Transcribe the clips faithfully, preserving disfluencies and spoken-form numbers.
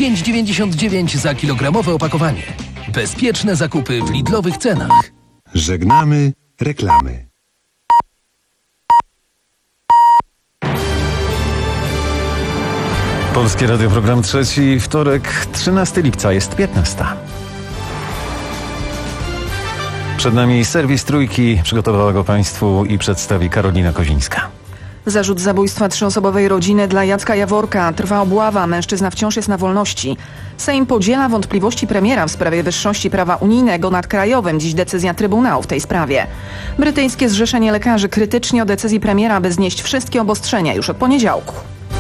pięć dziewięćdziesiąt dziewięć za kilogramowe opakowanie. Bezpieczne zakupy w Lidlowych cenach. Żegnamy reklamy. Polskie Radio, program trzeci, wtorek, trzynastego lipca, jest piętnasta. Przed nami serwis Trójki, przygotowała go Państwu i przedstawi Karolina Kozińska. Zarzut zabójstwa trzyosobowej rodziny dla Jacka Jaworka. Trwa obława, mężczyzna wciąż jest na wolności. Sejm podziela wątpliwości premiera w sprawie wyższości prawa unijnego nad krajowym. Dziś decyzja Trybunału w tej sprawie. Brytyjskie Zrzeszenie Lekarzy krytycznie o decyzji premiera, by znieść wszystkie obostrzenia już od poniedziałku.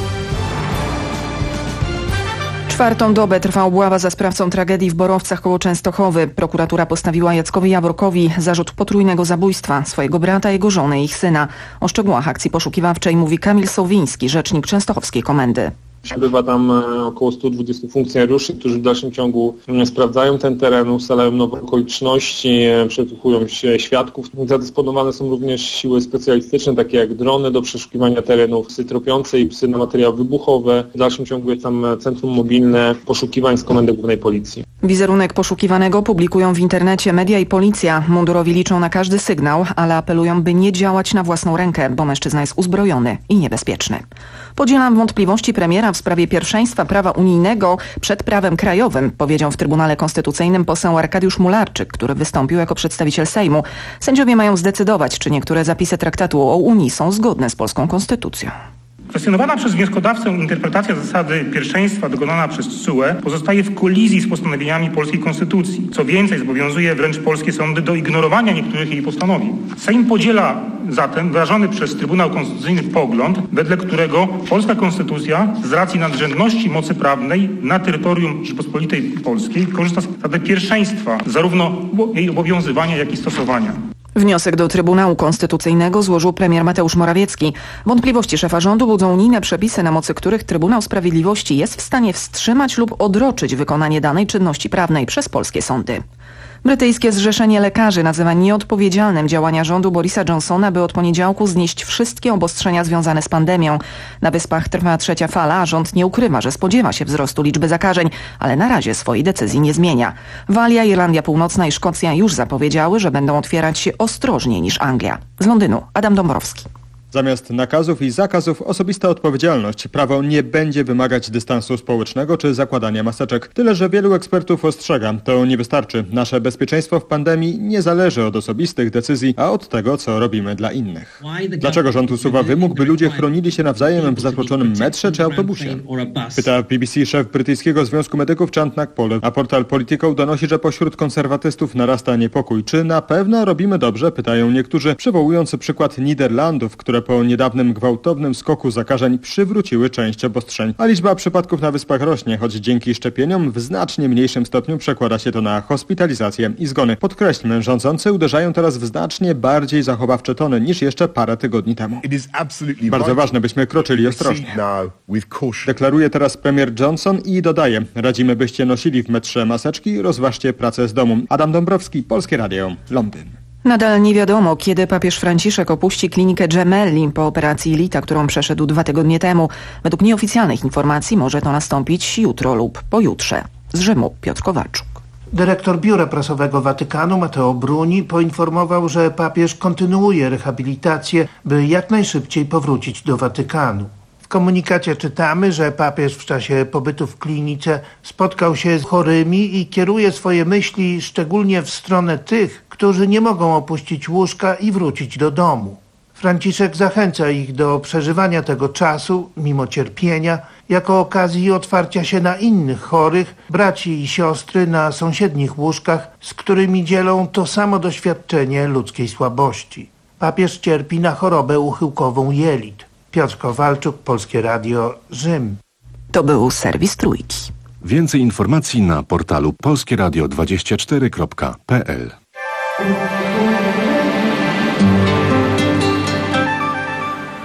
Czwartą dobę trwa obława za sprawcą tragedii w Borowcach koło Częstochowy. Prokuratura postawiła Jackowi Jaworkowi zarzut potrójnego zabójstwa swojego brata, jego żony i ich syna. O szczegółach akcji poszukiwawczej mówi Kamil Sowiński, rzecznik Częstochowskiej Komendy. Przebywa tam około stu dwudziestu funkcjonariuszy, którzy w dalszym ciągu sprawdzają ten teren, ustalają nowe okoliczności, przesłuchują się świadków. Zadysponowane są również siły specjalistyczne, takie jak drony do przeszukiwania terenów, psy tropiące i psy na materiały wybuchowe. W dalszym ciągu jest tam centrum mobilne poszukiwań z Komendy Głównej Policji. Wizerunek poszukiwanego publikują w internecie media i policja. Mundurowi liczą na każdy sygnał, ale apelują, by nie działać na własną rękę, bo mężczyzna jest uzbrojony i niebezpieczny. Podzielam wątpliwości premiera w sprawie pierwszeństwa prawa unijnego przed prawem krajowym, powiedział w Trybunale Konstytucyjnym poseł Arkadiusz Mularczyk, który wystąpił jako przedstawiciel Sejmu. Sędziowie mają zdecydować, czy niektóre zapisy traktatu o Unii są zgodne z polską konstytucją. Kwestionowana przez wnioskodawcę interpretacja zasady pierwszeństwa dokonana przez T S U E pozostaje w kolizji z postanowieniami polskiej konstytucji. Co więcej, zobowiązuje wręcz polskie sądy do ignorowania niektórych jej postanowień. Sejm podziela zatem wyrażony przez Trybunał Konstytucyjny pogląd, wedle którego polska konstytucja z racji nadrzędności mocy prawnej na terytorium Rzeczypospolitej Polskiej korzysta z zasady pierwszeństwa, zarówno jej obowiązywania, jak i stosowania. Wniosek do Trybunału Konstytucyjnego złożył premier Mateusz Morawiecki. Wątpliwości szefa rządu budzą unijne przepisy, na mocy których Trybunał Sprawiedliwości jest w stanie wstrzymać lub odroczyć wykonanie danej czynności prawnej przez polskie sądy. Brytyjskie Zrzeszenie Lekarzy nazywa nieodpowiedzialnym działania rządu Borisa Johnsona, by od poniedziałku znieść wszystkie obostrzenia związane z pandemią. Na Wyspach trwa trzecia fala, a rząd nie ukrywa, że spodziewa się wzrostu liczby zakażeń, ale na razie swojej decyzji nie zmienia. Walia, Irlandia Północna i Szkocja już zapowiedziały, że będą otwierać się ostrożniej niż Anglia. Z Londynu Adam Dąbrowski. Zamiast nakazów i zakazów osobista odpowiedzialność. Prawo nie będzie wymagać dystansu społecznego czy zakładania maseczek. Tyle, że wielu ekspertów ostrzega, to nie wystarczy. Nasze bezpieczeństwo w pandemii nie zależy od osobistych decyzji, a od tego, co robimy dla innych. Dlaczego rząd usuwa wymóg, by ludzie chronili się nawzajem w zatłoczonym metrze czy autobusie? Pyta B B C szef brytyjskiego Związku Medyków Chant Nakpole, a portal Politico donosi, że pośród konserwatystów narasta niepokój. Czy na pewno robimy dobrze? Pytają niektórzy, przywołując przykład Niderlandów, które po niedawnym gwałtownym skoku zakażeń przywróciły część obostrzeń. A liczba przypadków na Wyspach rośnie, choć dzięki szczepieniom w znacznie mniejszym stopniu przekłada się to na hospitalizację i zgony. Podkreślmy, rządzący uderzają teraz w znacznie bardziej zachowawcze tony niż jeszcze parę tygodni temu. Bardzo ważne, byśmy kroczyli ostrożnie. Deklaruje teraz premier Johnson i dodaje, radzimy, byście nosili w metrze maseczki, rozważcie pracę z domu. Adam Dąbrowski, Polskie Radio, Londyn. Nadal nie wiadomo, kiedy papież Franciszek opuści klinikę Gemelli po operacji jelita, którą przeszedł dwa tygodnie temu. Według nieoficjalnych informacji może to nastąpić jutro lub pojutrze. Z Rzymu Piotr Kowalczuk. Dyrektor Biura Prasowego Watykanu Matteo Bruni poinformował, że papież kontynuuje rehabilitację, by jak najszybciej powrócić do Watykanu. W komunikacie czytamy, że papież w czasie pobytu w klinice spotkał się z chorymi i kieruje swoje myśli szczególnie w stronę tych, którzy nie mogą opuścić łóżka i wrócić do domu. Franciszek zachęca ich do przeżywania tego czasu, mimo cierpienia, jako okazji otwarcia się na innych chorych, braci i siostry na sąsiednich łóżkach, z którymi dzielą to samo doświadczenie ludzkiej słabości. Papież cierpi na chorobę uchyłkową jelit. Piotr Kowalczuk, Polskie Radio, Rzym. To był serwis Trójki. Więcej informacji na portalu polskieradio dwadzieścia cztery kropka p l.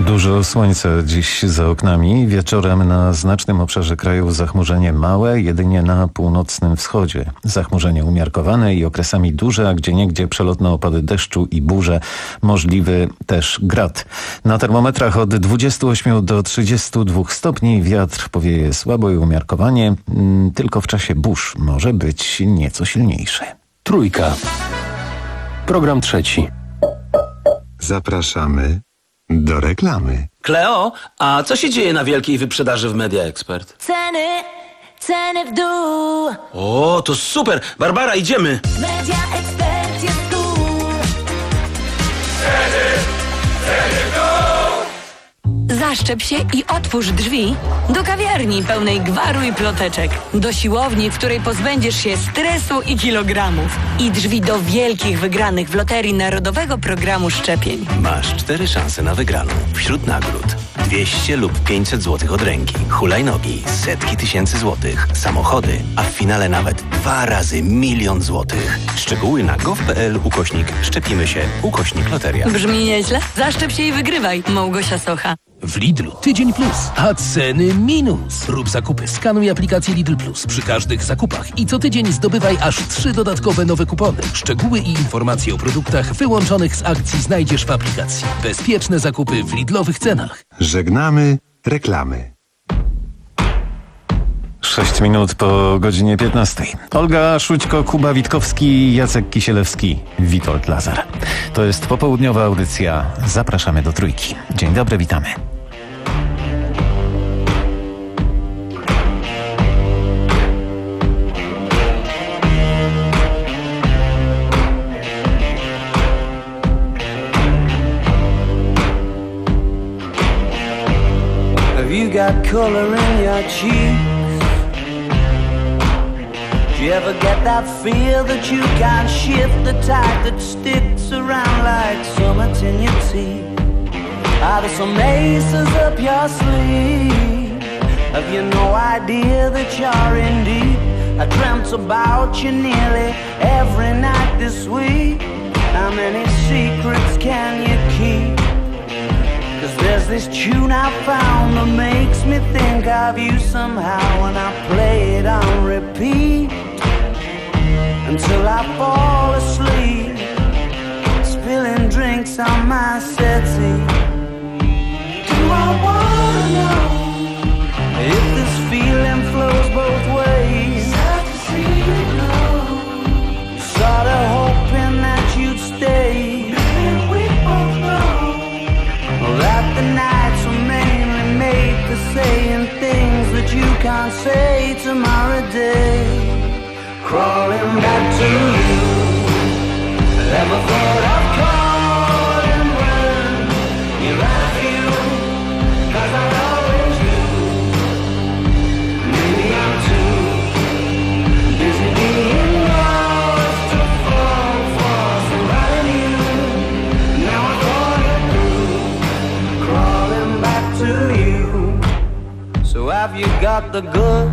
Dużo słońca dziś za oknami. Wieczorem na znacznym obszarze kraju zachmurzenie małe, jedynie na północnym wschodzie. Zachmurzenie umiarkowane i okresami duże, a gdzieniegdzie przelotne opady deszczu i burze. Możliwy też grad. Na termometrach od dwudziestu ośmiu do trzydziestu dwóch stopni. Wiatr powieje słabo i umiarkowanie. Tylko w czasie burz może być nieco silniejszy. Trójka. Program trzeci. Zapraszamy do reklamy. Kleo, a co się dzieje na wielkiej wyprzedaży w Media Expert? Ceny, ceny w dół. O, to super! Barbara, idziemy! Media Expert jest tu. Ceny, ceny w dół! Zaszczep się i otwórz drzwi do kawiarni pełnej gwaru i ploteczek. Do siłowni, w której pozbędziesz się stresu i kilogramów. I drzwi do wielkich wygranych w Loterii Narodowego Programu Szczepień. Masz cztery szanse na wygraną. Wśród nagród dwieście lub pięćset złotych od ręki, hulajnogi, setki tysięcy złotych, samochody, a w finale nawet dwa razy milion złotych. Szczegóły na gov.pl ukośnik szczepimy się ukośnik loteria. Brzmi nieźle? Zaszczep się i wygrywaj. Małgosia Socha. W Lidlu Tydzień Plus, a ceny minus. Rób zakupy, skanuj aplikację Lidl Plus przy każdych zakupach i co tydzień zdobywaj aż trzy dodatkowe nowe kupony. Szczegóły i informacje o produktach wyłączonych z akcji znajdziesz w aplikacji. Bezpieczne zakupy w Lidlowych cenach. Żegnamy reklamy. Sześć minut po godzinie piętnastej. Olga Szućko, Kuba Witkowski, Jacek Kisielewski, Witold Lazar. To jest popołudniowa audycja. Zapraszamy do Trójki. Dzień dobry, witamy. Have you got color in your cheeks? Do you ever get that feel that you can't shift, the tide that sticks around like summits in your teeth? Are there some aces up your sleeve? Have you no idea that you're in deep? I dreamt about you nearly every night this week. How many secrets can you keep? 'Cause there's this tune I found that makes me think of you somehow, and I play it on repeat until I fall asleep, spilling drinks on my settee. Do I wanna know if this feeling flows both ways? Sad to see you go. Sorta hoping that you'd stay. And we both know that the nights were mainly made for saying things that you can't say tomorrow day. Crawling back to you, never thought I'd calling when you're out of you, 'cause I always knew. Maybe I'm too busy being lost to fall for somebody new. Now I thought it through, crawling back to you. So have you got the goods?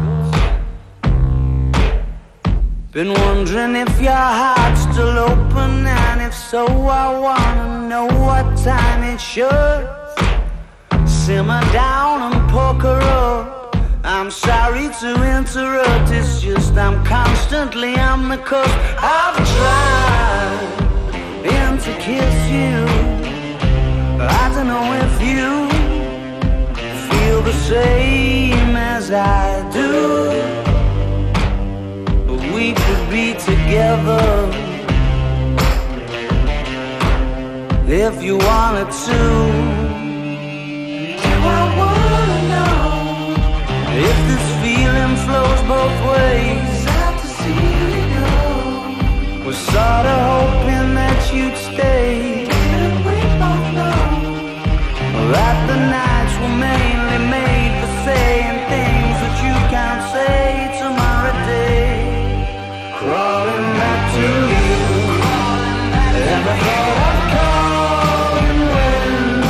Been wondering if your heart's still open, and if so, I wanna know what time it should. Simmer down and poker up. I'm sorry to interrupt, it's just I'm constantly on the cusp. I've tried and to kiss you. I don't know if you feel the same as I do. We could be together if you wanted to. I wanna know if this feeling flows both ways. Sad to see you go. Was sorta hoping that you'd stay. And we both know that the nights were mainly made for saying things that you can't say tomorrow day. Crawling back to you, and I thought I'd call when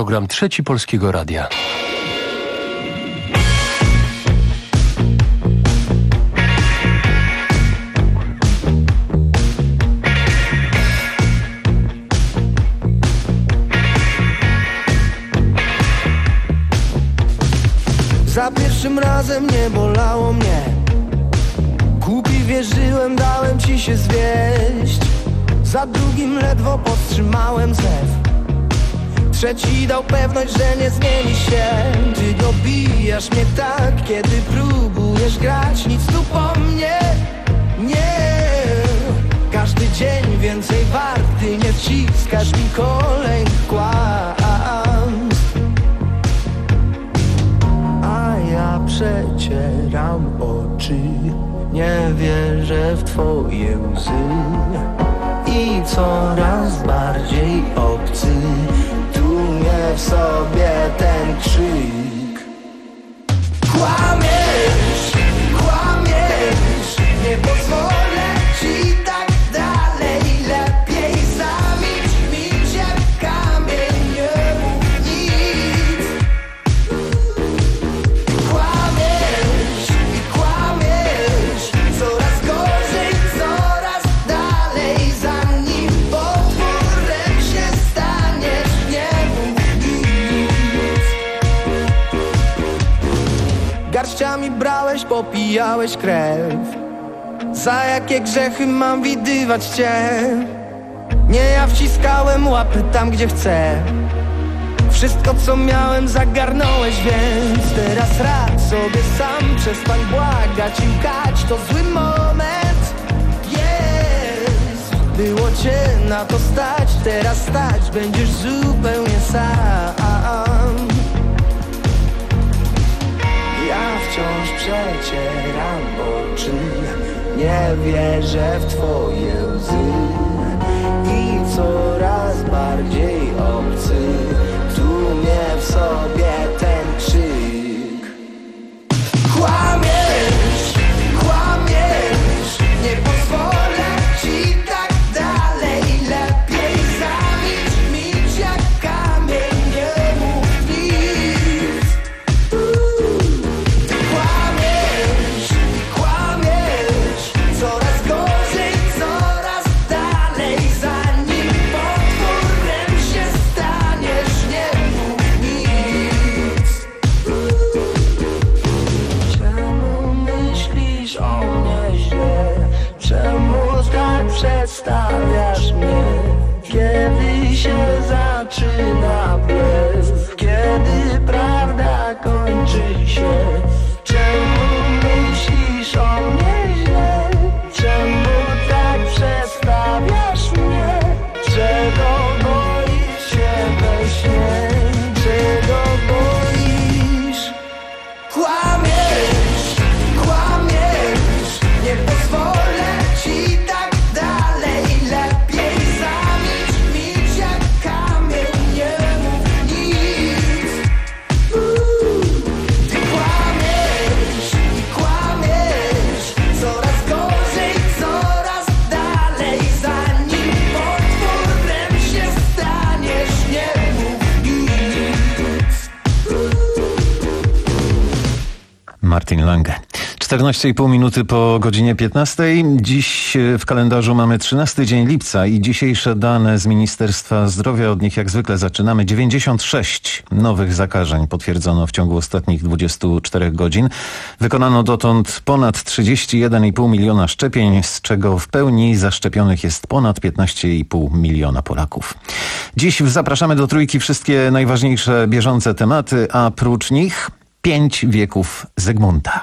program Trzeci Polskiego Radia. Za pierwszym razem nie bolało mnie. Głupi wierzyłem, dałem ci się zwieść. Za drugim ledwo powstrzymałem zew. Trzeci dał pewność, że nie zmieni się. Ty dobijasz mnie tak, kiedy próbujesz grać. Nic tu po mnie, nie. Każdy dzień więcej warty, nie wciskasz mi kolejnych kłamstw. A ja przecieram oczy, nie wierzę w twoje łzy. I coraz bardziej obcy tłumie w sobie ten krzyk. Kłamiesz, kłamiesz, nie pozwolę ci tak dalej. Lepiej zamilcz, milcz jak kamień, nie mów nic. Kłamiesz i kłamiesz, coraz gorzej, coraz dalej. Zanim potworem się staniesz, nie mów nic. Garściami brałeś, popijałeś krew. Za jakie grzechy mam widywać cię? Nie, ja wciskałem łapy tam, gdzie chcę. Wszystko, co miałem, zagarnąłeś, więc teraz rad sobie sam. Przestań błagać i łkać, to zły moment jest. Było cię na to stać, teraz stać będziesz zupełnie sam. Ja wciąż przecieram oczy, nie wierzę w twoje łzy. I coraz bardziej obcy tłumie w sobie ten krzyk. Kłamiesz, kłamiesz, nie pozwolę ci tak dalej. Lepiej zamilcz, milcz jak kamień, nie mów nic. Kłamiesz i kłamiesz, coraz gorzej, coraz dalej. Zanim potworem się staniesz, nie mów nic. Czemu myślisz o mnie źle? Czemu tak przedstawiasz mnie? Kiedy się zaczyna blef? Kiedy prawda kończy się? Czemu myślisz o mnie źle? Czemu tak przedstawiasz mnie? Czego boisz się we śnie? Czego boisz? Kłamiesz, kłamiesz, nie pozwolę ci tak dalej. Lepiej zamilcz, milcz jak kamień, nie mów nic. Ty kłamiesz i kłamiesz, coraz gorzej, coraz dalej. Zanim potworem się staniesz, nie mów nic. Martin Lange. czternaście i pół minuty po godzinie piętnastej. Dziś w kalendarzu mamy trzynasty dzień lipca i dzisiejsze dane z Ministerstwa Zdrowia. Od nich jak zwykle zaczynamy. dziewięćdziesiąt sześć nowych zakażeń potwierdzono w ciągu ostatnich dwudziestu czterech godzin. Wykonano dotąd ponad trzydzieści jeden i pół miliona szczepień, z czego w pełni zaszczepionych jest ponad piętnaście i pół miliona Polaków. Dziś zapraszamy do trójki wszystkie najważniejsze bieżące tematy, a prócz nich pięć wieków Zygmunta.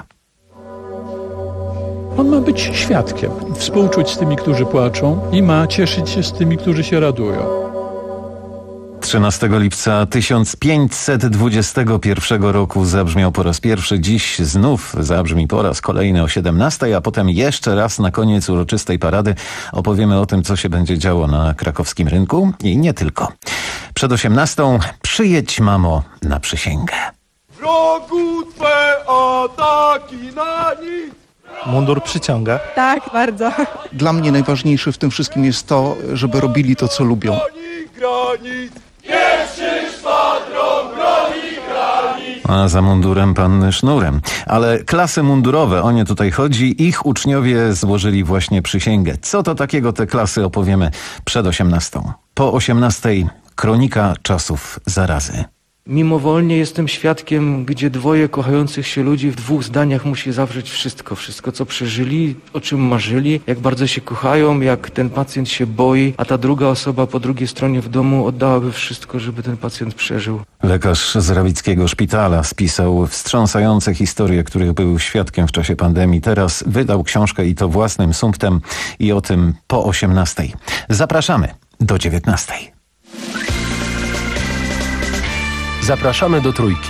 On ma być świadkiem, współczuć z tymi, którzy płaczą i ma cieszyć się z tymi, którzy się radują. trzynastego lipca tysiąc pięćset dwudziestego pierwszego roku zabrzmiał po raz pierwszy. Dziś znów zabrzmi po raz kolejny o siedemnastej, a potem jeszcze raz na koniec uroczystej parady opowiemy o tym, co się będzie działo na krakowskim rynku i nie tylko. Przed osiemnastą przyjedź, mamo, na przysięgę. Wrogu twe ataki na nic! Mundur przyciąga. Tak, bardzo. Dla mnie najważniejsze w tym wszystkim jest to, żeby robili to, co lubią. Granic, pierwszy szwadron! A za mundurem panny sznurem. Ale klasy mundurowe, o nie tutaj chodzi, ich uczniowie złożyli właśnie przysięgę. Co to takiego te klasy opowiemy przed osiemnastą. Po osiemnastej kronika czasów zarazy. Mimowolnie jestem świadkiem, gdzie dwoje kochających się ludzi w dwóch zdaniach musi zawrzeć wszystko. Wszystko, co przeżyli, o czym marzyli, jak bardzo się kochają, jak ten pacjent się boi, a ta druga osoba po drugiej stronie w domu oddałaby wszystko, żeby ten pacjent przeżył. Lekarz z Rawickiego Szpitala spisał wstrząsające historie, których był świadkiem w czasie pandemii. Teraz wydał książkę i to własnym sumptem i o tym po osiemnastej. Zapraszamy do dziewiętnastej. Zapraszamy do Trójki.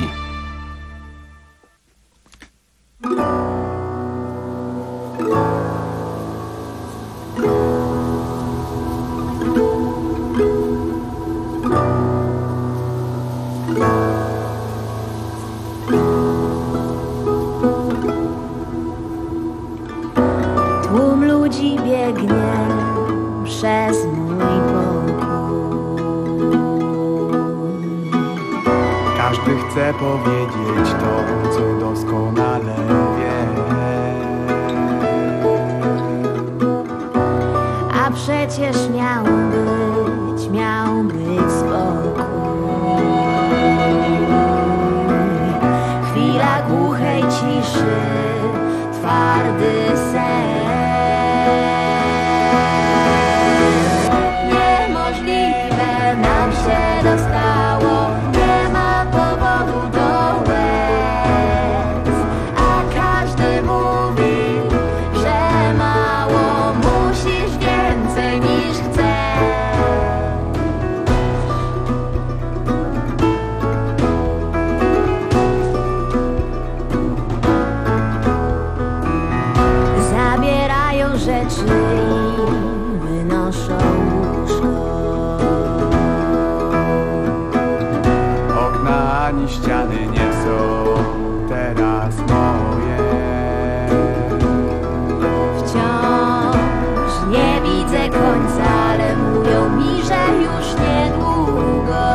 Tłum ludzi biegnie przez mój pokój. Każdy chce powiedzieć to, co doskonale wie. A przecież miał być, miał być spokój. Chwila głuchej ciszy, twardy sen. Niemożliwe nam się dostało. Rzeczy i wynoszą łóżko. Okna ani ściany nie są teraz moje. Wciąż nie widzę końca, ale mówią mi, że już niedługo.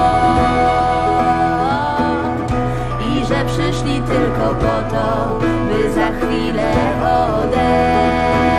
I że przyszli tylko po to, by za chwilę odejść.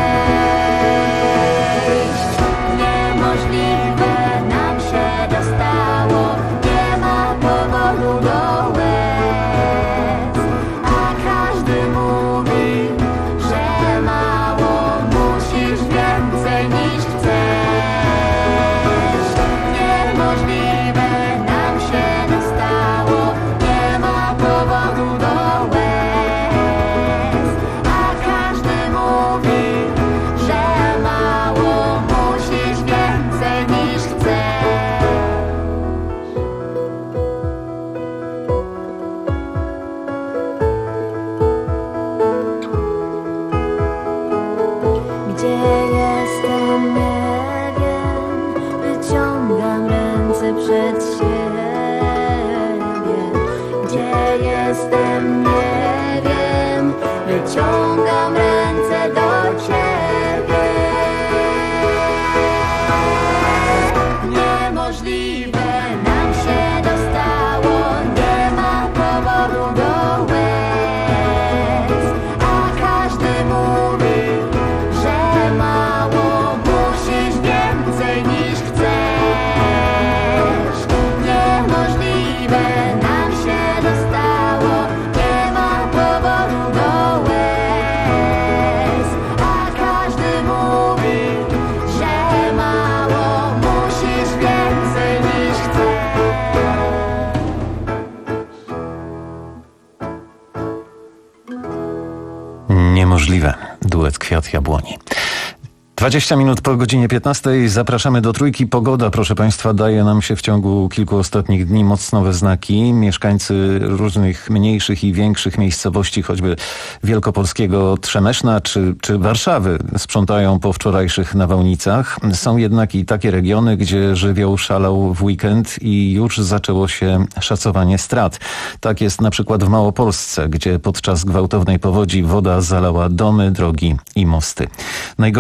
Niemożliwe. Duet Kwiat Jabłoni. dwadzieścia minut po godzinie piętnastej zapraszamy do Trójki. Pogoda, proszę Państwa, daje nam się w ciągu kilku ostatnich dni mocno we znaki. Mieszkańcy różnych mniejszych i większych miejscowości, choćby wielkopolskiego Trzemeszna czy, czy Warszawy, sprzątają po wczorajszych nawałnicach. Są jednak i takie regiony, gdzie żywioł szalał w weekend i już zaczęło się szacowanie strat. Tak jest na przykład w Małopolsce, gdzie podczas gwałtownej powodzi woda zalała domy, drogi i mosty. Najgorsza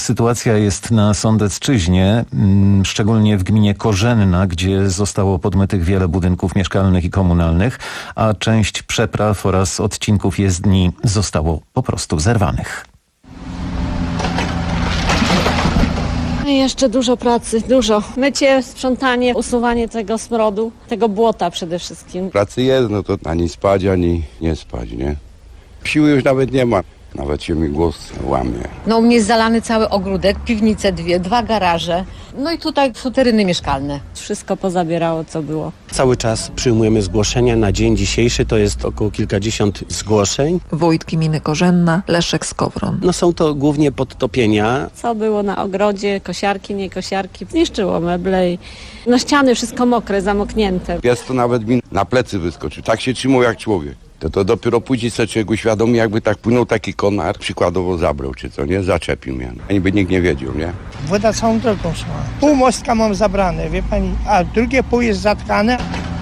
sytuacja jest na Sądecczyźnie, szczególnie w gminie Korzenna, gdzie zostało podmytych wiele budynków mieszkalnych i komunalnych, a część przepraw oraz odcinków jezdni zostało po prostu zerwanych. Jeszcze dużo pracy, dużo. Mycie, sprzątanie, usuwanie tego smrodu, tego błota przede wszystkim. Pracy jest, no to ani spać, ani nie spać, nie? Siły już nawet nie ma. Nawet się mi głos łamie. No u mnie jest zalany cały ogródek, piwnice dwie, dwa garaże, no i tutaj futeryny mieszkalne. Wszystko pozabierało, co było. Cały czas przyjmujemy zgłoszenia. Na dzień dzisiejszy to jest około kilkadziesiąt zgłoszeń. Wójt gminy Korzenna, Leszek Skowron. No są to głównie podtopienia. Co było na ogrodzie, kosiarki, nie kosiarki, zniszczyło meble i no ściany wszystko mokre, zamoknięte. Pies to nawet mi na plecy wyskoczył. Tak się trzymał jak człowiek. To, to dopiero później sobie człowiek uświadomi, jakby tak płynął taki konar, przykładowo zabrał czy co, nie? Zaczepił mnie. A niby nikt nie wiedział, nie? Woda całą drogą szła. Pół mostka mam zabrane, wie pani, a drugie pół jest zatkane.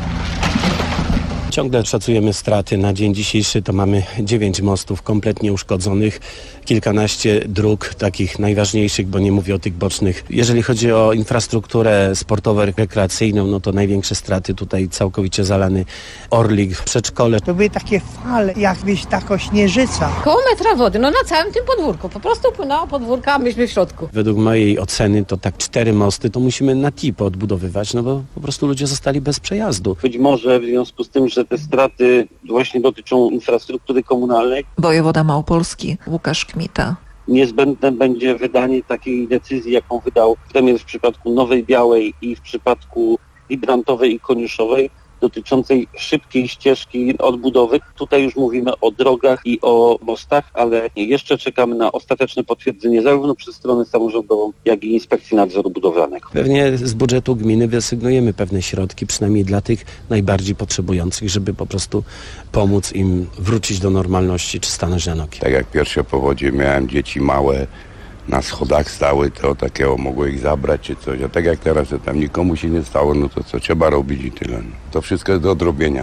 Ciągle szacujemy straty. Na dzień dzisiejszy to mamy dziewięć mostów kompletnie uszkodzonych, kilkanaście dróg takich najważniejszych, bo nie mówię o tych bocznych. Jeżeli chodzi o infrastrukturę sportowo-rekreacyjną, no to największe straty tutaj całkowicie zalany Orlik, przedszkole. To były takie fale, jakbyś taka śnieżyca. Koło metra wody, no na całym tym podwórku. Po prostu płynęło podwórka, a myśmy w środku. Według mojej oceny to tak cztery mosty to musimy na tipo odbudowywać, no bo po prostu ludzie zostali bez przejazdu. Być może w związku z tym, że te straty właśnie dotyczą infrastruktury komunalnej. Wojewoda Małopolski Łukasz Kmita. Niezbędne będzie wydanie takiej decyzji, jaką wydał premier w przypadku Nowej Białej i w przypadku Ibrantowej i Koniuszowej, dotyczącej szybkiej ścieżki odbudowy. Tutaj już mówimy o drogach i o mostach, ale jeszcze czekamy na ostateczne potwierdzenie zarówno przez stronę samorządową, jak i Inspekcji Nadzoru Budowlanego. Pewnie z budżetu gminy wyasygnujemy pewne środki, przynajmniej dla tych najbardziej potrzebujących, żeby po prostu pomóc im wrócić do normalności czy stanąć na nogi. Tak jak pierwsze powodzie miałem dzieci małe, na schodach stały, to takiego mogło ich zabrać czy coś. A tak jak teraz, że tam nikomu się nie stało, no to co trzeba robić i tyle. To wszystko jest do odrobienia.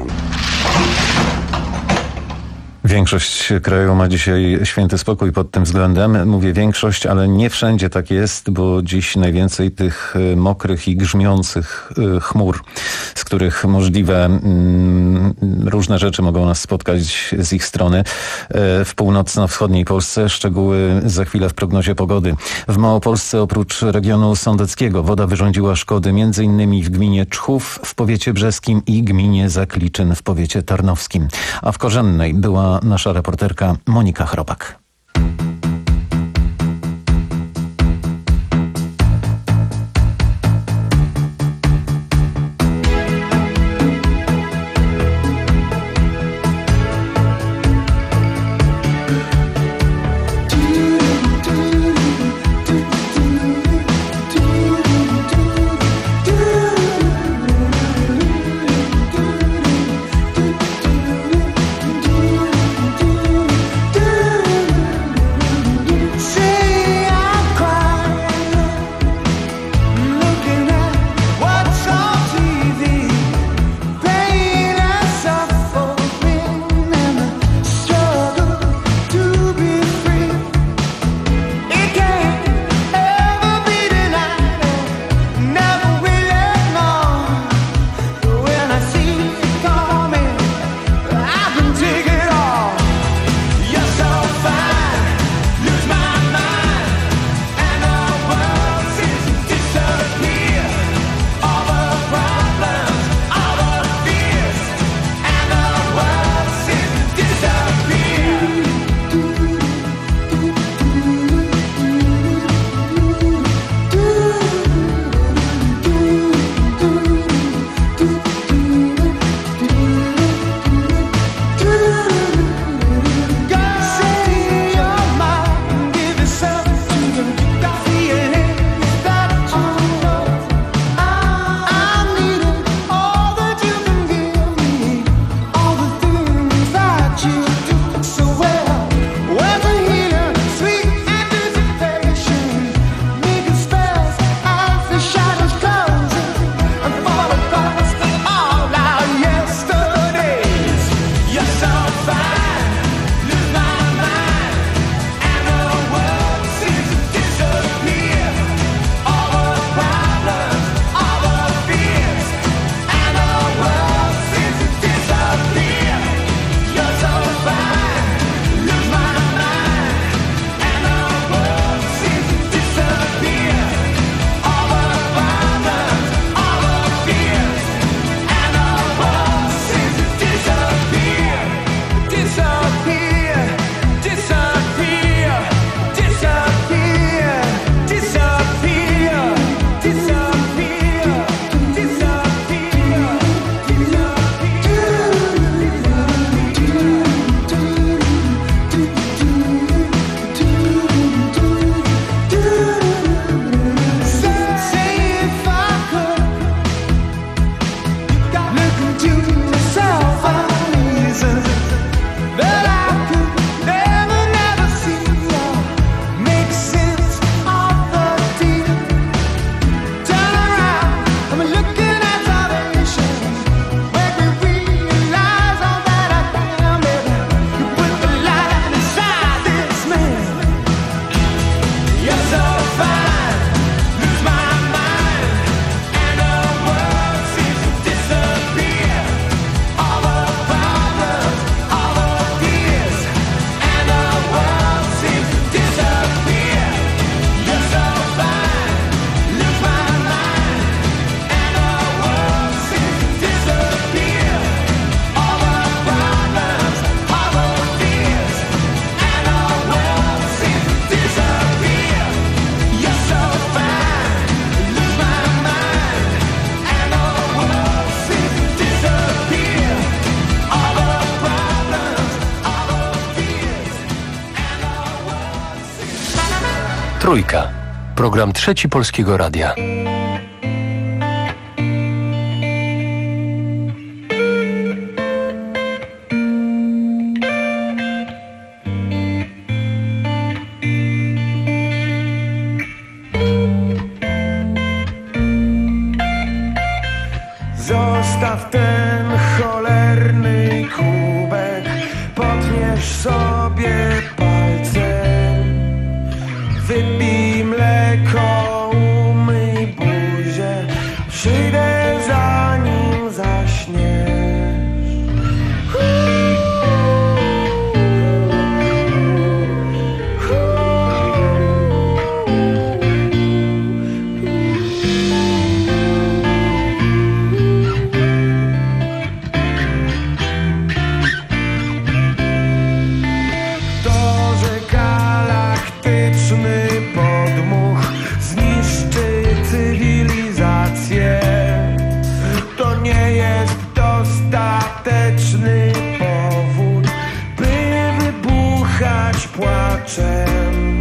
Większość kraju ma dzisiaj święty spokój pod tym względem. Mówię większość, ale nie wszędzie tak jest, bo dziś najwięcej tych mokrych i grzmiących chmur, z których możliwe mm, różne rzeczy mogą nas spotkać z ich strony. W północno-wschodniej Polsce szczegóły za chwilę w prognozie pogody. W Małopolsce oprócz regionu sądeckiego woda wyrządziła szkody między innymi w gminie Czchów w powiecie brzeskim i gminie Zakliczyn w powiecie tarnowskim. A w Korzennej była nasza reporterka Monika Chrobak. Trójka. Program Trzeci Polskiego Radia. Zostaw ten cholerny kubek, potniesz sobie palcem, wypij mleko, umyj buzię, przyjdę zanim zaśniesz. Podmuch zniszczy cywilizację. To nie jest dostateczny powód, by wybuchać płaczem.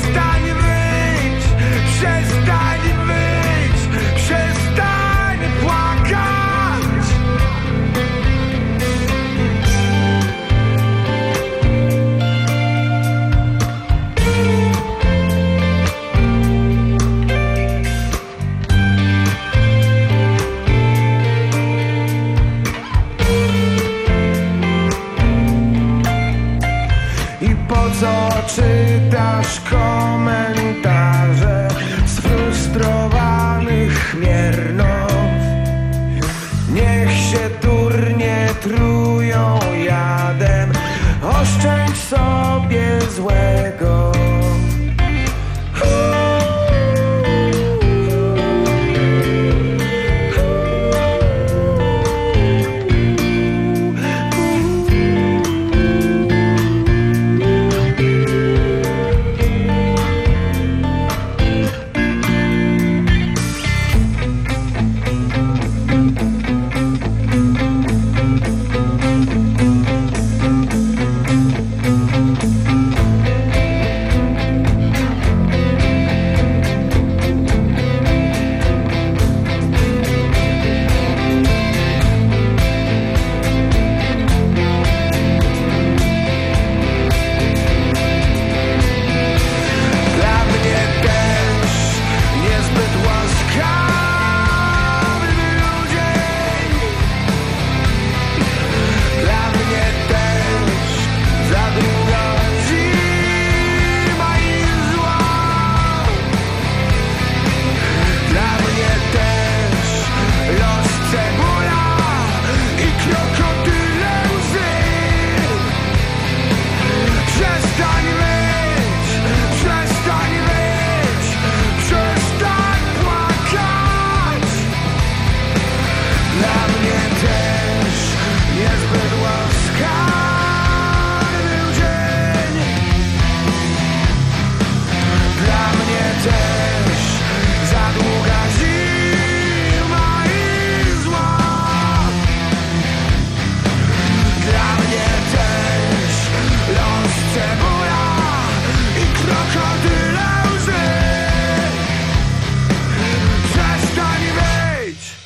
Przestań wyć, przestań płakać.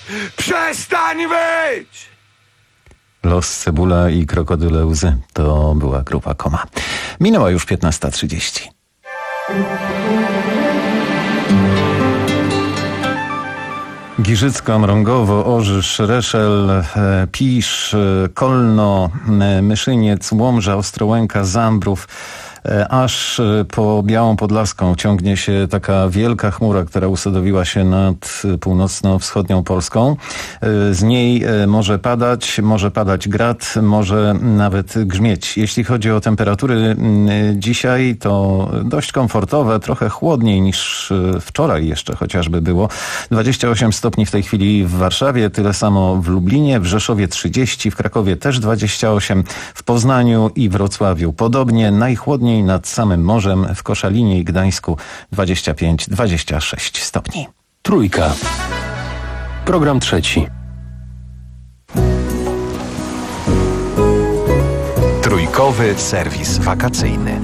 Przestań wyć! Los Cebula i Krokodyle Łzy to była grupa Koma. Minęła już piętnasta trzydzieści. Giżycko, Mrągowo, Orzysz, Reszel, Pisz, Kolno, Myszyniec, Łomża, Ostrołęka, Zambrów. Aż po Białą Podlaską ciągnie się taka wielka chmura, która usadowiła się nad północno-wschodnią Polską. Z niej może padać, może padać grad, może nawet grzmieć. Jeśli chodzi o temperatury dzisiaj, to dość komfortowe, trochę chłodniej niż wczoraj jeszcze chociażby było. dwadzieścia osiem stopni w tej chwili w Warszawie, tyle samo w Lublinie, w Rzeszowie trzydzieści, w Krakowie też dwadzieścia osiem, w Poznaniu i Wrocławiu podobnie, najchłodniej nad samym morzem w Koszalinie i Gdańsku dwadzieścia pięć dwadzieścia sześć stopni. Trójka. Program trzeci. Trójkowy serwis wakacyjny.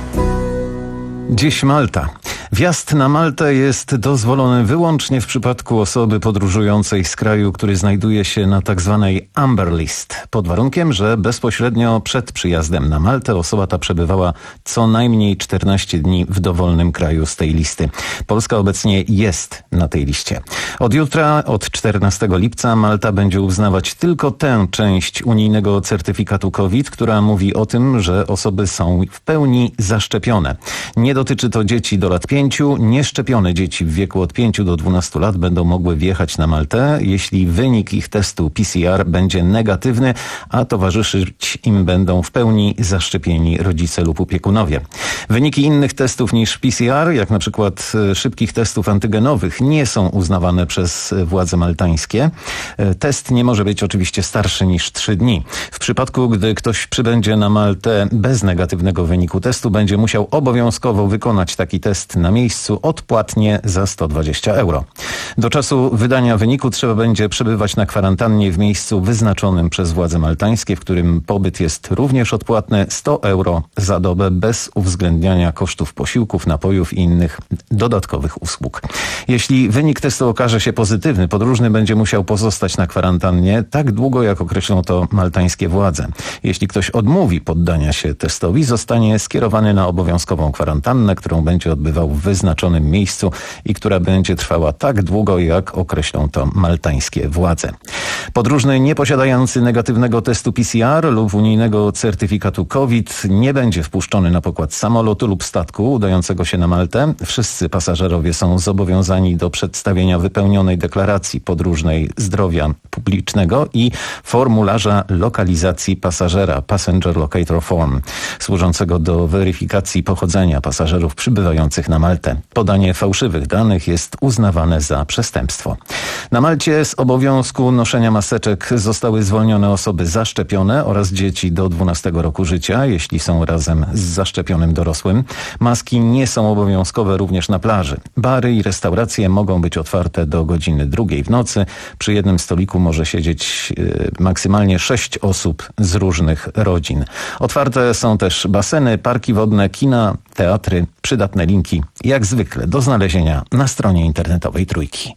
Dziś Malta. Wjazd na Maltę jest dozwolony wyłącznie w przypadku osoby podróżującej z kraju, który znajduje się na tak zwanej Amber List, pod warunkiem, że bezpośrednio przed przyjazdem na Maltę osoba ta przebywała co najmniej czternaście dni w dowolnym kraju z tej listy. Polska obecnie jest na tej liście. Od jutra, od czternastego lipca, Malta będzie uznawać tylko tę część unijnego certyfikatu COVID, która mówi o tym, że osoby są w pełni zaszczepione. Nie dotyczy to dzieci do lat pięciu. Nieszczepione dzieci w wieku od pięciu do dwunastu lat będą mogły wjechać na Maltę, jeśli wynik ich testu P C R będzie negatywny, a towarzyszyć im będą w pełni zaszczepieni rodzice lub opiekunowie. Wyniki innych testów niż P C R, jak na przykład szybkich testów antygenowych, nie są uznawane przez władze maltańskie. Test nie może być oczywiście starszy niż trzy dni. W przypadku, gdy ktoś przybędzie na Maltę bez negatywnego wyniku testu, będzie musiał obowiązkowo wykonać taki test na miejscu odpłatnie za sto dwadzieścia euro. Do czasu wydania wyniku trzeba będzie przebywać na kwarantannie w miejscu wyznaczonym przez władze maltańskie, w którym pobyt jest również odpłatny, sto euro za dobę bez uwzględniania kosztów posiłków, napojów i innych dodatkowych usług. Jeśli wynik testu okaże się pozytywny, podróżny będzie musiał pozostać na kwarantannie tak długo, jak określą to maltańskie władze. Jeśli ktoś odmówi poddania się testowi, zostanie skierowany na obowiązkową kwarantannę, którą będzie odbywał w wyznaczonym miejscu i która będzie trwała tak długo, jak określą to maltańskie władze. Podróżny nieposiadający negatywnego testu P C R lub unijnego certyfikatu COVID nie będzie wpuszczony na pokład samolotu lub statku udającego się na Maltę. Wszyscy pasażerowie są zobowiązani do przedstawienia wypełnionej deklaracji podróżnej zdrowia publicznego i formularza lokalizacji pasażera, Passenger Locator Form, służącego do weryfikacji pochodzenia pasażerów przybywających na Maltę. Podanie fałszywych danych jest uznawane za przestępstwo. Na Malcie z obowiązku noszenia maseczek zostały zwolnione osoby zaszczepione oraz dzieci do dwunastego roku życia, jeśli są razem z zaszczepionym dorosłym. Maski nie są obowiązkowe również na plaży. Bary i restauracje mogą być otwarte do godziny drugiej w nocy. Przy jednym stoliku może siedzieć yy, maksymalnie sześć osób z różnych rodzin. Otwarte są też baseny, parki wodne, kina, teatry. Przydatne linki, jak zwykle, do znalezienia na stronie internetowej Trójki.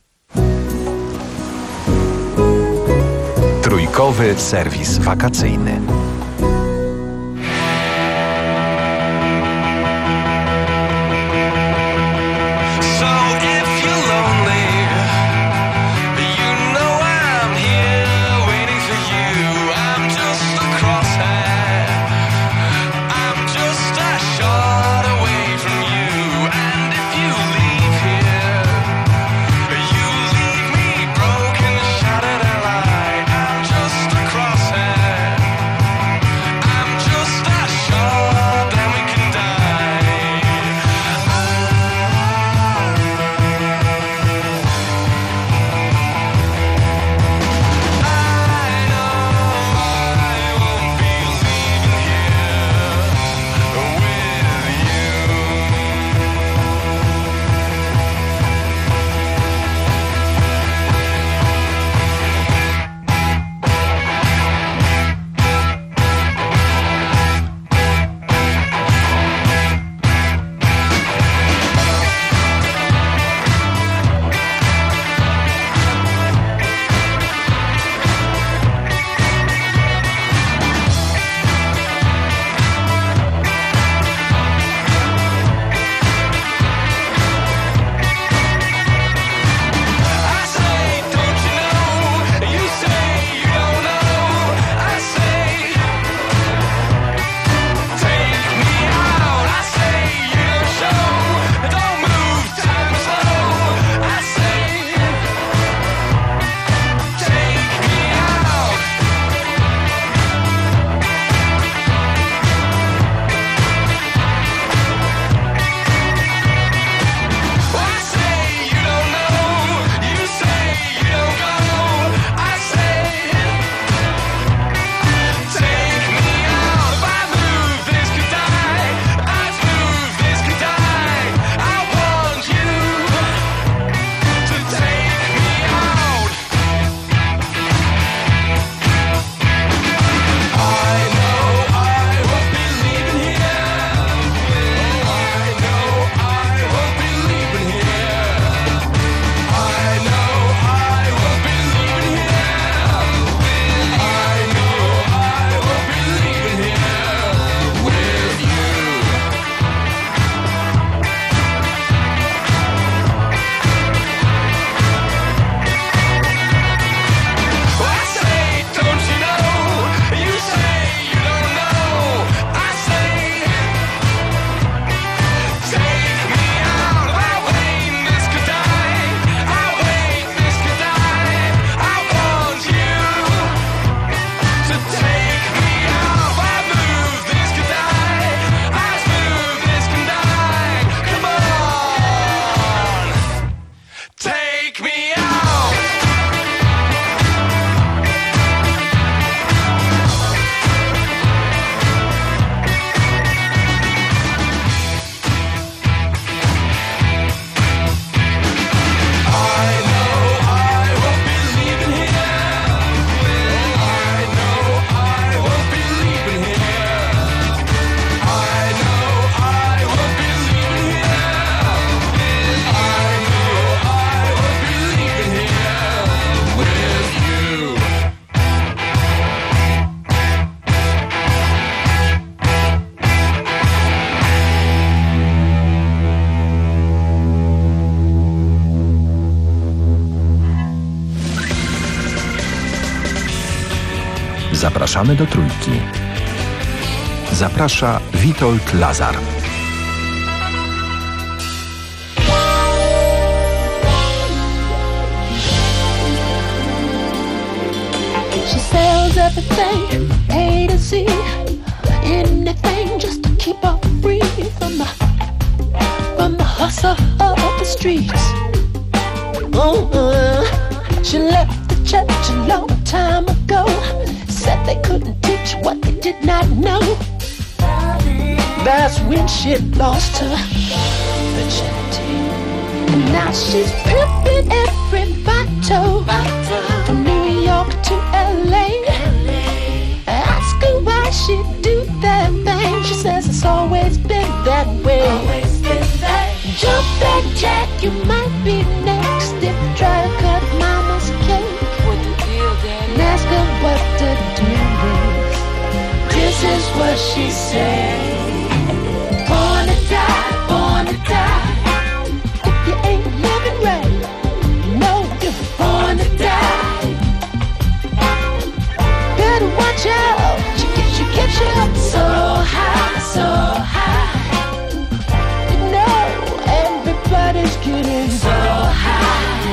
Trójkowy serwis wakacyjny. Zapraszamy do Trójki. Zaprasza Witold Lazar. She sells everything, A to Z, anything just to keep her free from the, from the hustle of the streets. Uh-uh. She left the church a long time ago, said they couldn't teach what they did not know. That's when she lost her virginity. And now she's pimping every bottle, from New York to L A. Ask her why she do that thing. She says it's always been that way. Jump back, Jack, you might be next if you try to cut mama's cake. And ask her what the deal is. This is what she said. Born to die, born to die. If you ain't living right, you know you're born to die. Better watch out, she gets you, gets you up so high, so high. You know everybody's getting so high.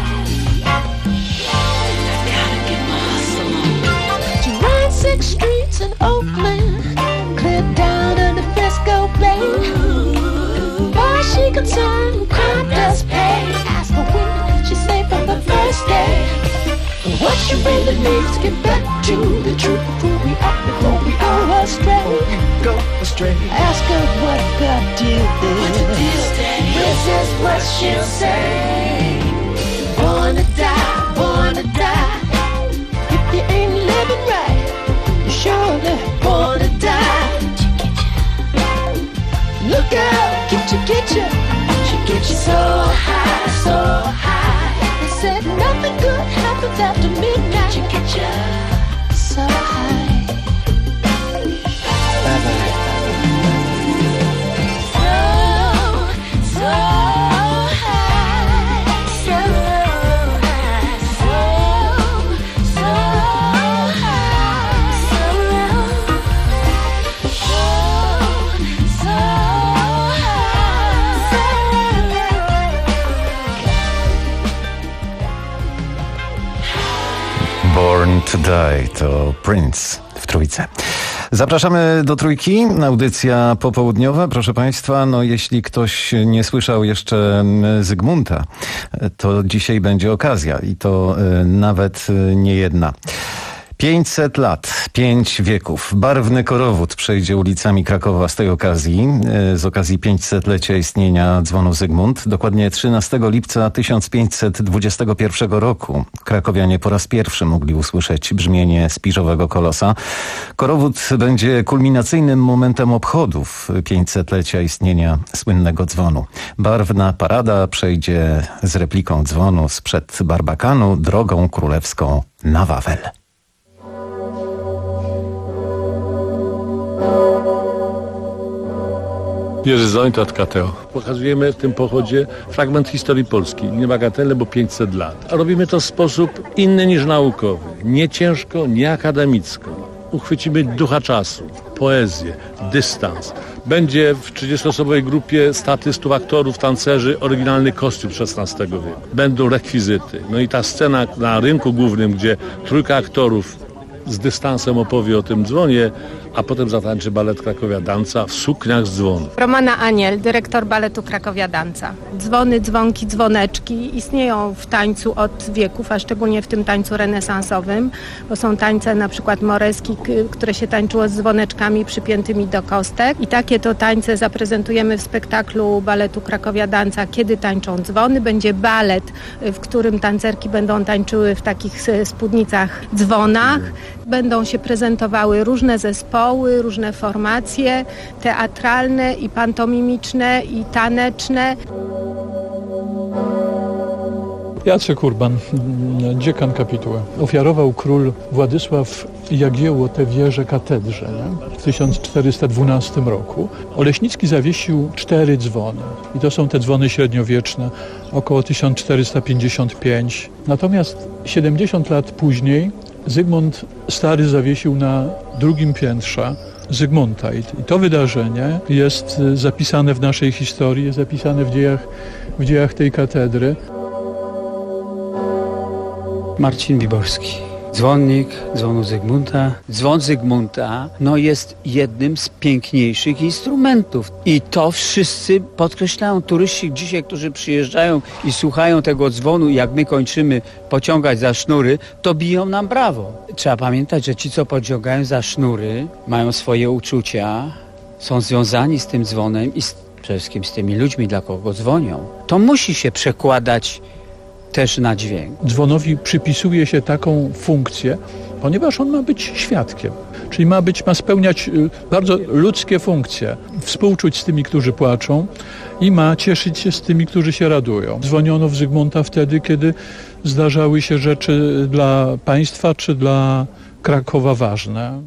I gotta get my hustle on. She ran six streets in Oakland, cleared down to the Frisco Bay. Far as she concerned, crime does pay. Ask her when she say from the first day. What she really needs to get back to the truth, who we are before we go astray. Go astray. Ask her what the deal is. This is what she'll say. Born to die, born to die. If you ain't living right, you're surely born to die. Look out, get you, get you. She gets you so high, so high. They said nothing good happens after midnight. She gets you so high. So, so high, so high, so, so high, so low, so, so Born to Die to Prince w Trójce. Zapraszamy do Trójki, audycja popołudniowa. Proszę Państwa, no jeśli ktoś nie słyszał jeszcze Zygmunta, to dzisiaj będzie okazja i to y, nawet y, nie jedna. pięćset lat, pięć wieków. Barwny korowód przejdzie ulicami Krakowa z tej okazji, z okazji pięćsetlecia istnienia dzwonu Zygmunt. Dokładnie trzynastego lipca tysiąc pięćset dwudziestego pierwszego roku krakowianie po raz pierwszy mogli usłyszeć brzmienie spiżowego kolosa. Korowód będzie kulminacyjnym momentem obchodów pięćsetlecia istnienia słynnego dzwonu. Barwna parada przejdzie z repliką dzwonu sprzed Barbakanu drogą królewską na Wawel. Jerzy Zońtat, K T O. Pokazujemy w tym pochodzie fragment historii Polski. Niebagatelne, bo pięćset lat. A robimy to w sposób inny niż naukowy. Nie ciężko, nie akademicko. Uchwycimy ducha czasu, poezję, dystans. Będzie w trzydziestoosobowej grupie statystów, aktorów, tancerzy oryginalny kostium szesnastego wieku. Będą rekwizyty. No i ta scena na rynku głównym, gdzie trójka aktorów z dystansem opowie o tym dzwonie, a potem zatańczy balet Krakowia Danca w sukniach z dzwonu. Romana Aniel, dyrektor baletu Krakowia Danca. Dzwony, dzwonki, dzwoneczki istnieją w tańcu od wieków, a szczególnie w tym tańcu renesansowym, bo są tańce na przykład moreski, które się tańczyło z dzwoneczkami przypiętymi do kostek i takie to tańce zaprezentujemy w spektaklu baletu Krakowia Danca, kiedy tańczą dzwony. Będzie balet, w którym tancerki będą tańczyły w takich spódnicach dzwonach. Będą się prezentowały różne zespoły, różne formacje teatralne i pantomimiczne i taneczne. Jacek Urban, dziekan kapituły. Ofiarował król Władysław Jagiełło tę wieżę katedrze nie? w tysiąc czterysta dwunastym roku. Oleśnicki zawiesił cztery dzwony i to są te dzwony średniowieczne, około tysiąc czterysta pięćdziesiąt pięć. Natomiast siedemdziesiąt lat później Zygmunt Stary zawiesił na drugim piętrze Zygmuntaid. I to wydarzenie jest zapisane w naszej historii, jest zapisane w dziejach, w dziejach tej katedry. Marcin Wiborski. Dzwonnik dzwonu Zygmunta. Dzwon Zygmunta no jest jednym z piękniejszych instrumentów. I to wszyscy podkreślają. Turyści dzisiaj, którzy przyjeżdżają i słuchają tego dzwonu, jak my kończymy pociągać za sznury, to biją nam brawo. Trzeba pamiętać, że ci, co pociągają za sznury, mają swoje uczucia, są związani z tym dzwonem i z, przede wszystkim z tymi ludźmi, dla kogo dzwonią. To musi się przekładać też na dźwięk. Dzwonowi przypisuje się taką funkcję, ponieważ on ma być świadkiem. Czyli ma być, ma spełniać bardzo ludzkie funkcje. Współczuć z tymi, którzy płaczą i ma cieszyć się z tymi, którzy się radują. Dzwoniono w Zygmunta wtedy, kiedy zdarzały się rzeczy dla państwa czy dla Krakowa ważne.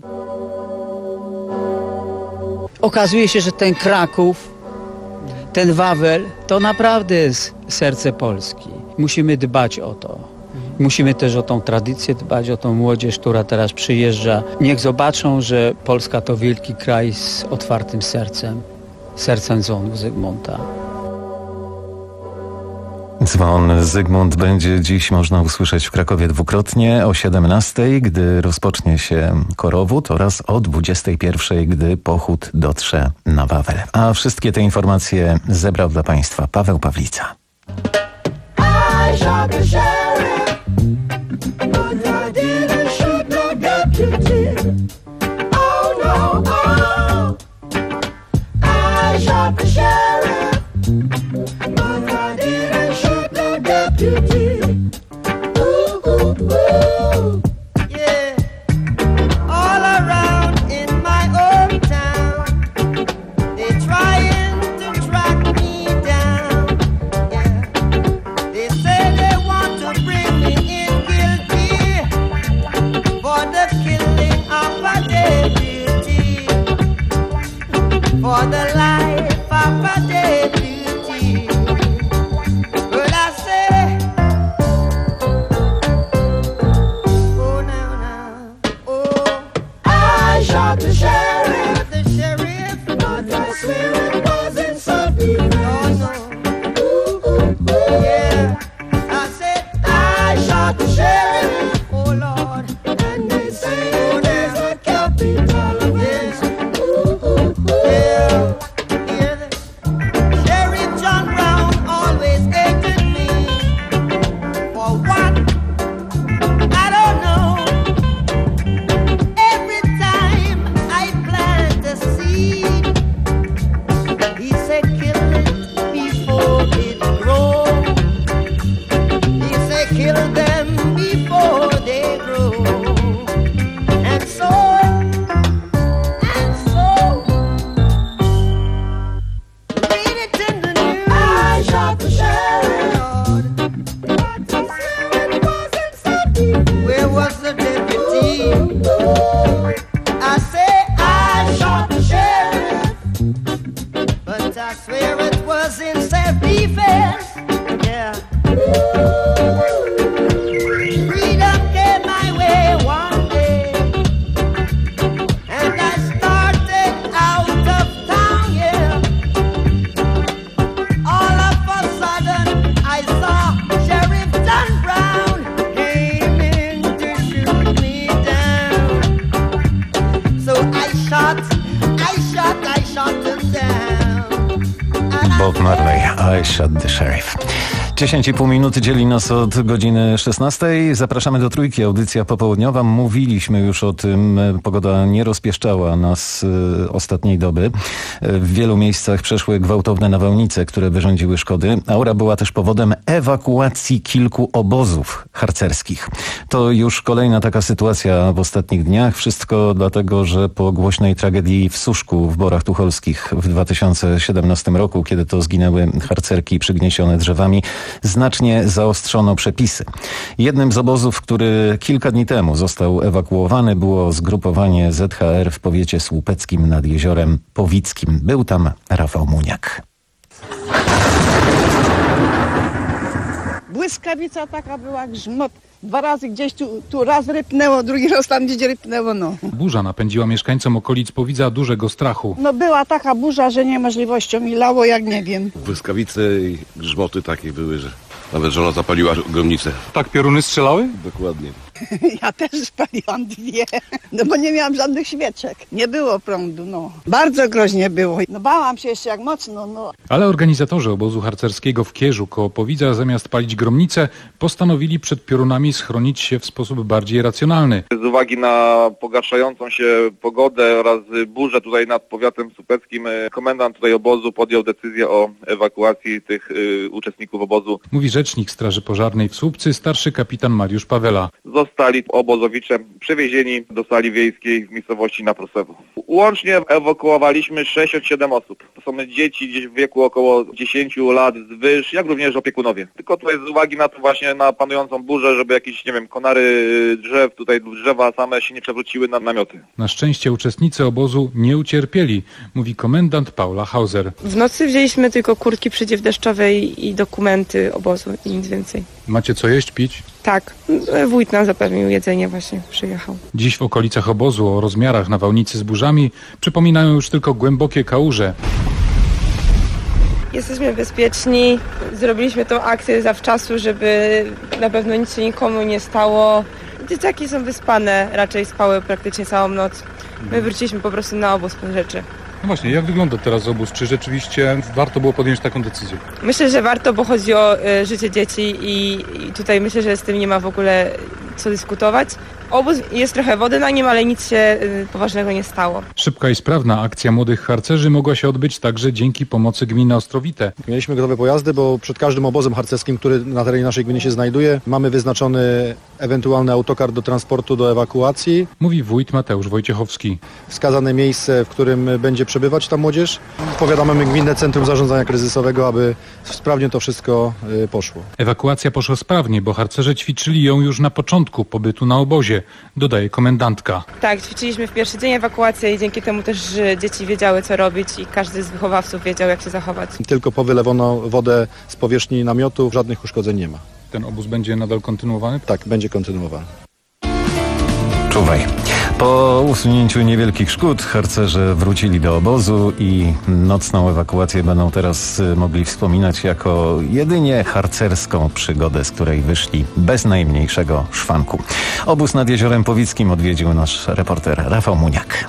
Okazuje się, że ten Kraków, ten Wawel, to naprawdę jest serce Polski. Musimy dbać o to. Musimy też o tą tradycję dbać, o tą młodzież, która teraz przyjeżdża. Niech zobaczą, że Polska to wielki kraj z otwartym sercem, sercem dzwonu Zygmunta. Dzwon Zygmunt będzie dziś można usłyszeć w Krakowie dwukrotnie o siedemnastej, gdy rozpocznie się korowód, oraz o dwudziestej pierwszej, gdy pochód dotrze na Wawel. A wszystkie te informacje zebrał dla Państwa Paweł Pawlica. I shot the sheriff, but I didn't shoot no deputy. Oh no, oh. I shot the sheriff, but I didn't shoot no deputy. Ooh, ooh, ooh. Yeah, all around in my old town, they trying to track me down. Yeah. They say they want to bring me in guilty for the killing of a deputy, for the life of a deputy. But I say, oh now, now, oh, I shot the sheriff, the sheriff, but I swear it wasn't self-defense. Oh no. Ooh, ooh, ooh. Yeah, I said I shot the sheriff, oh Lord, and they say oh, there's a capital offense. Ooh, ooh, ooh. Yeah, hear this? Sheriff John Brown always hated me. For what? I don't know. Every time I plant a seed, he said kill it before it grows. He said kill them before they grow. And so, and so, read it in the news. I shot the sheriff, Lord, but he said it wasn't self-defense. Where was the deputy? I say I shot the sheriff, but I swear it was in self-defense. Yeah. Freedom came my way one day, and I started out of town, yeah. All of a sudden, I saw Sheriff John Brown came in to shoot me down. So I shot, I shot, I shot him down. Bob Marley, I shot the sheriff. dziesięć i pół minuty dzieli nas od godziny szesnastej. Zapraszamy do Trójki, audycja popołudniowa. Mówiliśmy już o tym, pogoda nie rozpieszczała nas y, ostatniej doby. W wielu miejscach przeszły gwałtowne nawałnice, które wyrządziły szkody. Aura była też powodem ewakuacji kilku obozów harcerskich. To już kolejna taka sytuacja w ostatnich dniach. Wszystko dlatego, że po głośnej tragedii w Suszku w Borach Tucholskich w dwa tysiące siedemnastym roku, kiedy to zginęły harcerki przygniesione drzewami, znacznie zaostrzono przepisy. Jednym z obozów, który kilka dni temu został ewakuowany, było zgrupowanie Z H R w powiecie słupeckim nad jeziorem Powickim. Był tam Rafał Muniak. Błyskawica taka była, grzmot Dwa razy gdzieś tu, tu raz rypnęło, drugi raz tam gdzieś rypnęło, no. Burza napędziła mieszkańcom okolic Powidza dużego strachu. No była taka burza, że niemożliwością i lało jak nie wiem. Błyskawice i grzmoty takie były, że nawet żona zapaliła gromnicę. Tak pioruny strzelały? Dokładnie. Ja też spaliłam dwie, no bo nie miałam żadnych świeczek. Nie było prądu, no. Bardzo groźnie było. No bałam się jeszcze jak mocno, no. Ale organizatorzy obozu harcerskiego w Kierzu koło Powidza zamiast palić gromnicę postanowili przed piorunami schronić się w sposób bardziej racjonalny. Z uwagi na pogarszającą się pogodę oraz burzę tutaj nad powiatem supeckim, komendant tutaj obozu podjął decyzję o ewakuacji tych y, uczestników obozu. Mówi rzecznik Straży Pożarnej w Słupcy, starszy kapitan Mariusz Pawela. Zostali obozowicze przewiezieni do sali wiejskiej w miejscowości na Prosewo. Łącznie ewakuowaliśmy sześć siedem osób. To są dzieci gdzieś w wieku około dziesięć lat wzwyż, jak również opiekunowie. Tylko tutaj z uwagi na to właśnie na panującą burzę, żeby jakieś, nie wiem, konary drzew, tutaj drzewa same się nie przewróciły na namioty. Na szczęście uczestnicy obozu nie ucierpieli, mówi komendant Paula Hauser. W nocy wzięliśmy tylko kurtki przeciwdeszczowe i dokumenty obozu i nic więcej. Macie co jeść, pić? Tak, wójt nam zapewnił jedzenie, właśnie przyjechał. Dziś w okolicach obozu o rozmiarach nawałnicy z burzami przypominają już tylko głębokie kałuże. Jesteśmy bezpieczni, zrobiliśmy tą akcję zawczasu, żeby na pewno nic się nikomu nie stało. Dzieciaki są wyspane, raczej spały praktycznie całą noc. My wróciliśmy po prostu na obóz po rzeczy. No właśnie, jak wygląda teraz obóz? Czy rzeczywiście warto było podjąć taką decyzję? Myślę, że warto, bo chodzi o y, życie dzieci i, i tutaj myślę, że z tym nie ma w ogóle co dyskutować. Obóz jest trochę wody na nim, ale nic się y, poważnego nie stało. Szybka i sprawna akcja młodych harcerzy mogła się odbyć także dzięki pomocy gminy Ostrowite. Mieliśmy gotowe pojazdy, bo przed każdym obozem harcerskim, który na terenie naszej gminy się znajduje, mamy wyznaczony ewentualny autokar do transportu, do ewakuacji. Mówi wójt Mateusz Wojciechowski. Wskazane miejsce, w którym będzie przebywać ta młodzież. Powiadamiamy Gminne Centrum Zarządzania Kryzysowego, aby sprawnie to wszystko y, poszło. Ewakuacja poszła sprawnie, bo harcerze ćwiczyli ją już na początku pobytu na obozie, dodaje komendantka. Tak, ćwiczyliśmy w pierwszy dzień ewakuację i dzięki temu też że dzieci wiedziały, co robić i każdy z wychowawców wiedział, jak się zachować. Tylko powylewano wodę z powierzchni namiotu, żadnych uszkodzeń nie ma. Ten obóz będzie nadal kontynuowany? Tak, będzie kontynuowany. Czuwaj. Po usunięciu niewielkich szkód harcerze wrócili do obozu i nocną ewakuację będą teraz mogli wspominać jako jedynie harcerską przygodę, z której wyszli bez najmniejszego szwanku. Obóz nad Jeziorem Powickim odwiedził nasz reporter Rafał Muniak.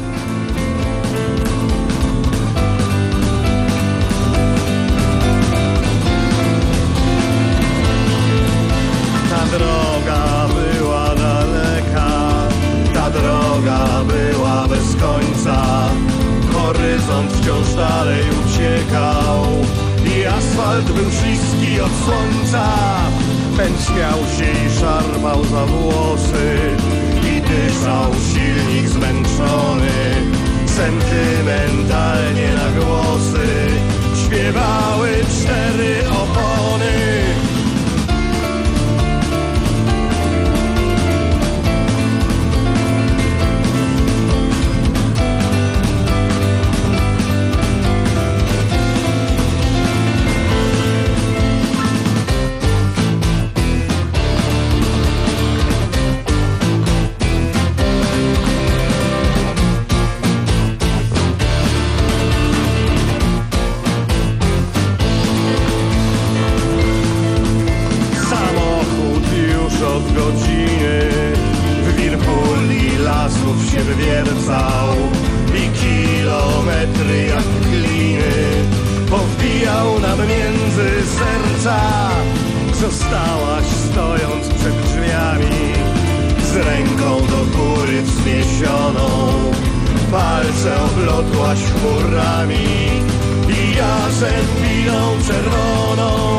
Wciąż dalej uciekał i asfalt był śliski od słońca. Pęd śmiał się i szarpał za włosy i dyszał silnik zmęczony. Sentymentalnie na głosy śpiewały cztery opony. I kilometry jak gliny powbijał nam między serca. Zostałaś stojąc przed drzwiami z ręką do góry wzniesioną. Palce oplotłaś chmurami i ja żepiną czerwoną.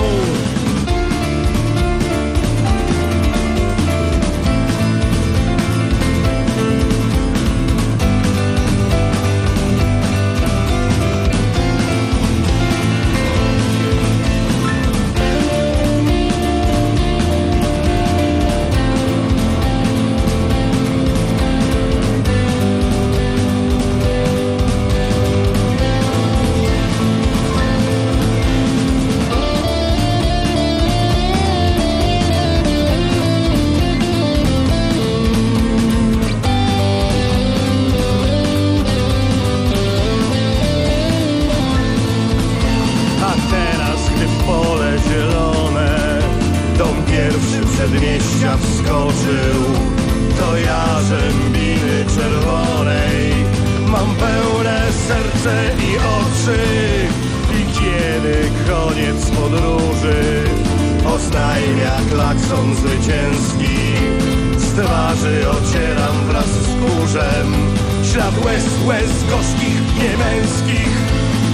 włożył do jarzębiny czerwonej. Mam pełne serce i oczy i kiedy koniec podróży oznajmia klakson zwycięski, z twarzy ocieram wraz z kurzem ślad łez, łez gorzkich, niemęskich.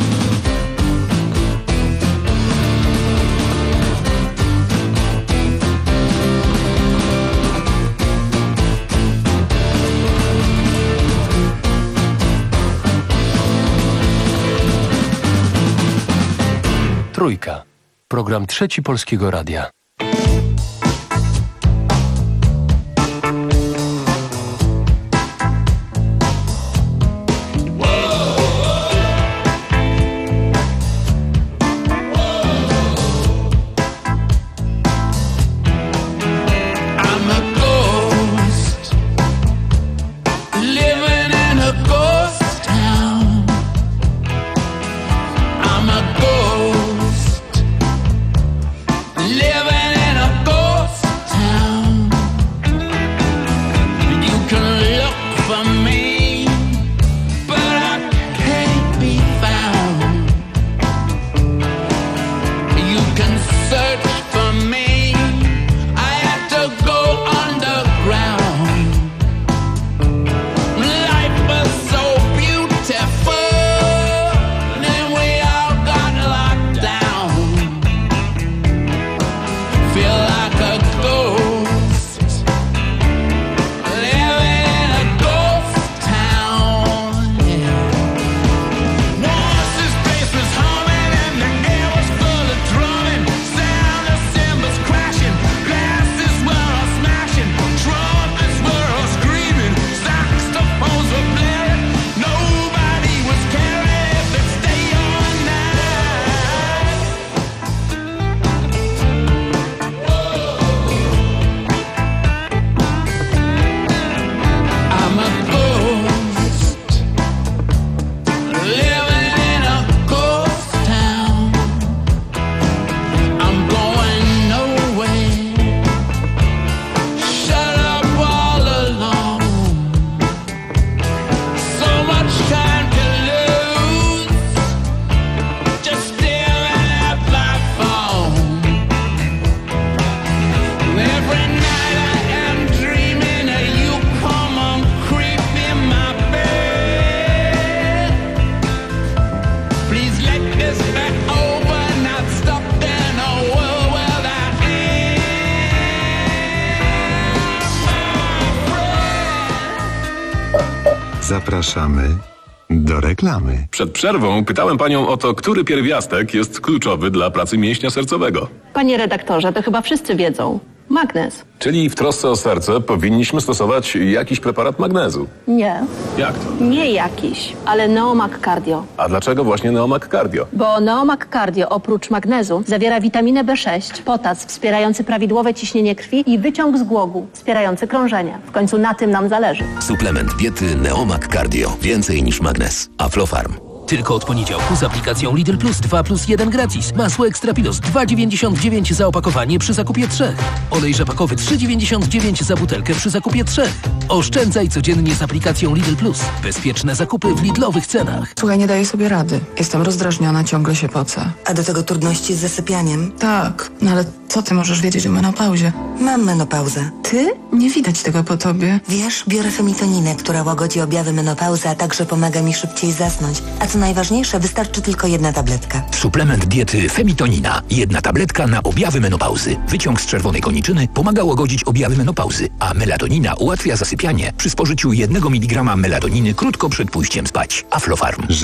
Trójka. Program Trzeci Polskiego Radia. Zapraszamy do reklamy. Przed przerwą pytałem panią o to, który pierwiastek jest kluczowy dla pracy mięśnia sercowego. Panie redaktorze, to chyba wszyscy wiedzą. Magnez. Czyli w trosce o serce powinniśmy stosować jakiś preparat magnezu. Nie. Jak to? Nie jakiś, ale Neomag Cardio. A dlaczego właśnie Neomag Cardio? Bo Neomag Cardio oprócz magnezu zawiera witaminę B sześć, potas wspierający prawidłowe ciśnienie krwi i wyciąg z głogu wspierający krążenie. W końcu na tym nam zależy. Suplement diety Neomag Cardio. Więcej niż magnez. Aflofarm. Tylko od poniedziałku z aplikacją Lidl Plus dwa plus jeden gratis. Masło Extrapilos dwa dziewięćdziesiąt dziewięć za opakowanie przy zakupie trzech. Olej rzepakowy trzy dziewięćdziesiąt dziewięć za butelkę przy zakupie trzech. Oszczędzaj codziennie z aplikacją Lidl Plus. Bezpieczne zakupy w Lidlowych cenach. Słuchaj, nie daję sobie rady. Jestem rozdrażniona, ciągle się pocę. A do tego trudności z zasypianiem? Tak, no ale co ty możesz wiedzieć o menopauzie? Mam menopauzę. Ty? Nie widać tego po tobie. Wiesz, biorę femitoninę, która łagodzi objawy menopauzy, a także pomaga mi szybciej zasnąć. A co najważniejsze, wystarczy tylko jedna tabletka. Suplement diety Femitonina. Jedna tabletka na objawy menopauzy. Wyciąg z czerwonej koniczyny pomaga łagodzić objawy menopauzy, a melatonina ułatwia zasypianie przy spożyciu jednego miligrama melatoniny krótko przed pójściem spać. Aflofarm.